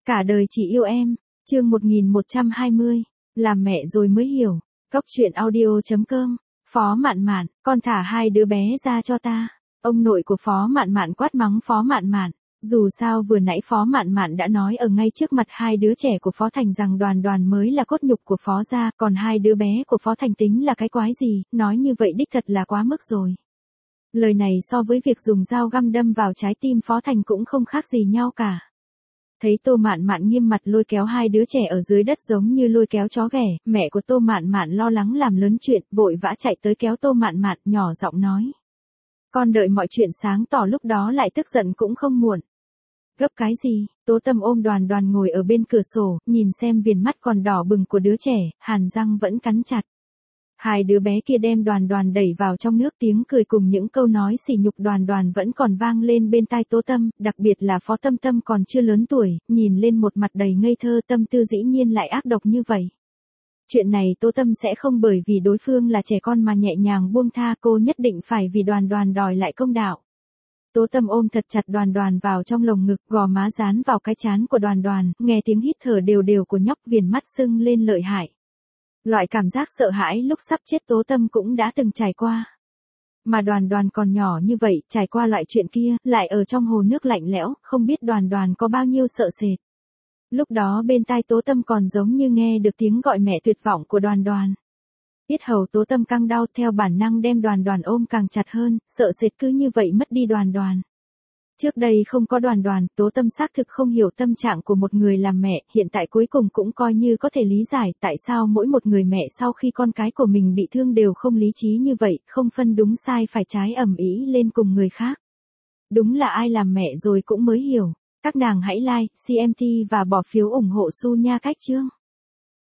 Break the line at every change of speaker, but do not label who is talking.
Cả đời chỉ yêu em, chương 1120, làm mẹ rồi mới hiểu. Cốc truyện audio.com, Phó Mạn Mạn, con thả hai đứa bé ra cho ta. Ông nội của Phó Mạn Mạn quát mắng Phó Mạn Mạn. Dù sao vừa nãy Phó Mạn Mạn đã nói ở ngay trước mặt hai đứa trẻ của Phó Thành rằng Đoàn Đoàn mới là cốt nhục của Phó gia, còn hai đứa bé của Phó Thành tính là cái quái gì, nói như vậy đích thật là quá mức rồi. Lời này so với việc dùng dao găm đâm vào trái tim Phó Thành cũng không khác gì nhau cả. Thấy Tô Mạn Mạn nghiêm mặt lôi kéo hai đứa trẻ ở dưới đất giống như lôi kéo chó ghẻ, mẹ của Tô Mạn Mạn lo lắng làm lớn chuyện, vội vã chạy tới kéo Tô Mạn Mạn, nhỏ giọng nói. Con đợi mọi chuyện sáng tỏ lúc đó lại tức giận cũng không muộn. Gấp cái gì? Tố Tâm ôm Đoàn Đoàn ngồi ở bên cửa sổ, nhìn xem viền mắt còn đỏ bừng của đứa trẻ, hàn răng vẫn cắn chặt. Hai đứa bé kia đem Đoàn Đoàn đẩy vào trong nước, tiếng cười cùng những câu nói sỉ nhục Đoàn Đoàn vẫn còn vang lên bên tai Tố Tâm, đặc biệt là Phó Tâm Tâm còn chưa lớn tuổi, nhìn lên một mặt đầy ngây thơ, tâm tư dĩ nhiên lại ác độc như vậy. Chuyện này Tố Tâm sẽ không bởi vì đối phương là trẻ con mà nhẹ nhàng buông tha, cô nhất định phải vì Đoàn Đoàn đòi lại công đạo. Tố Tâm ôm thật chặt Đoàn Đoàn vào trong lồng ngực, gò má dán vào cái trán của Đoàn Đoàn, nghe tiếng hít thở đều đều của nhóc, viền mắt sưng lên lợi hại. Loại cảm giác sợ hãi lúc sắp chết Tố Tâm cũng đã từng trải qua. Mà Đoàn Đoàn còn nhỏ như vậy, trải qua loại chuyện kia, lại ở trong hồ nước lạnh lẽo, không biết Đoàn Đoàn có bao nhiêu sợ sệt. Lúc đó bên tai Tố Tâm còn giống như nghe được tiếng gọi mẹ tuyệt vọng của Đoàn Đoàn. Yết hầu Tố Tâm căng đau, theo bản năng đem Đoàn Đoàn ôm càng chặt hơn, sợ sệt cứ như vậy mất đi Đoàn Đoàn. Trước đây không có Đoàn Đoàn, Tố Tâm xác thực không hiểu tâm trạng của một người làm mẹ, hiện tại cuối cùng cũng coi như có thể lý giải tại sao mỗi một người mẹ sau khi con cái của mình bị thương đều không lý trí như vậy, không phân đúng sai phải trái ầm ĩ lên cùng người khác. Đúng là ai làm mẹ rồi cũng mới hiểu. Các nàng hãy like, CMT và bỏ phiếu ủng hộ Su nha cách chương.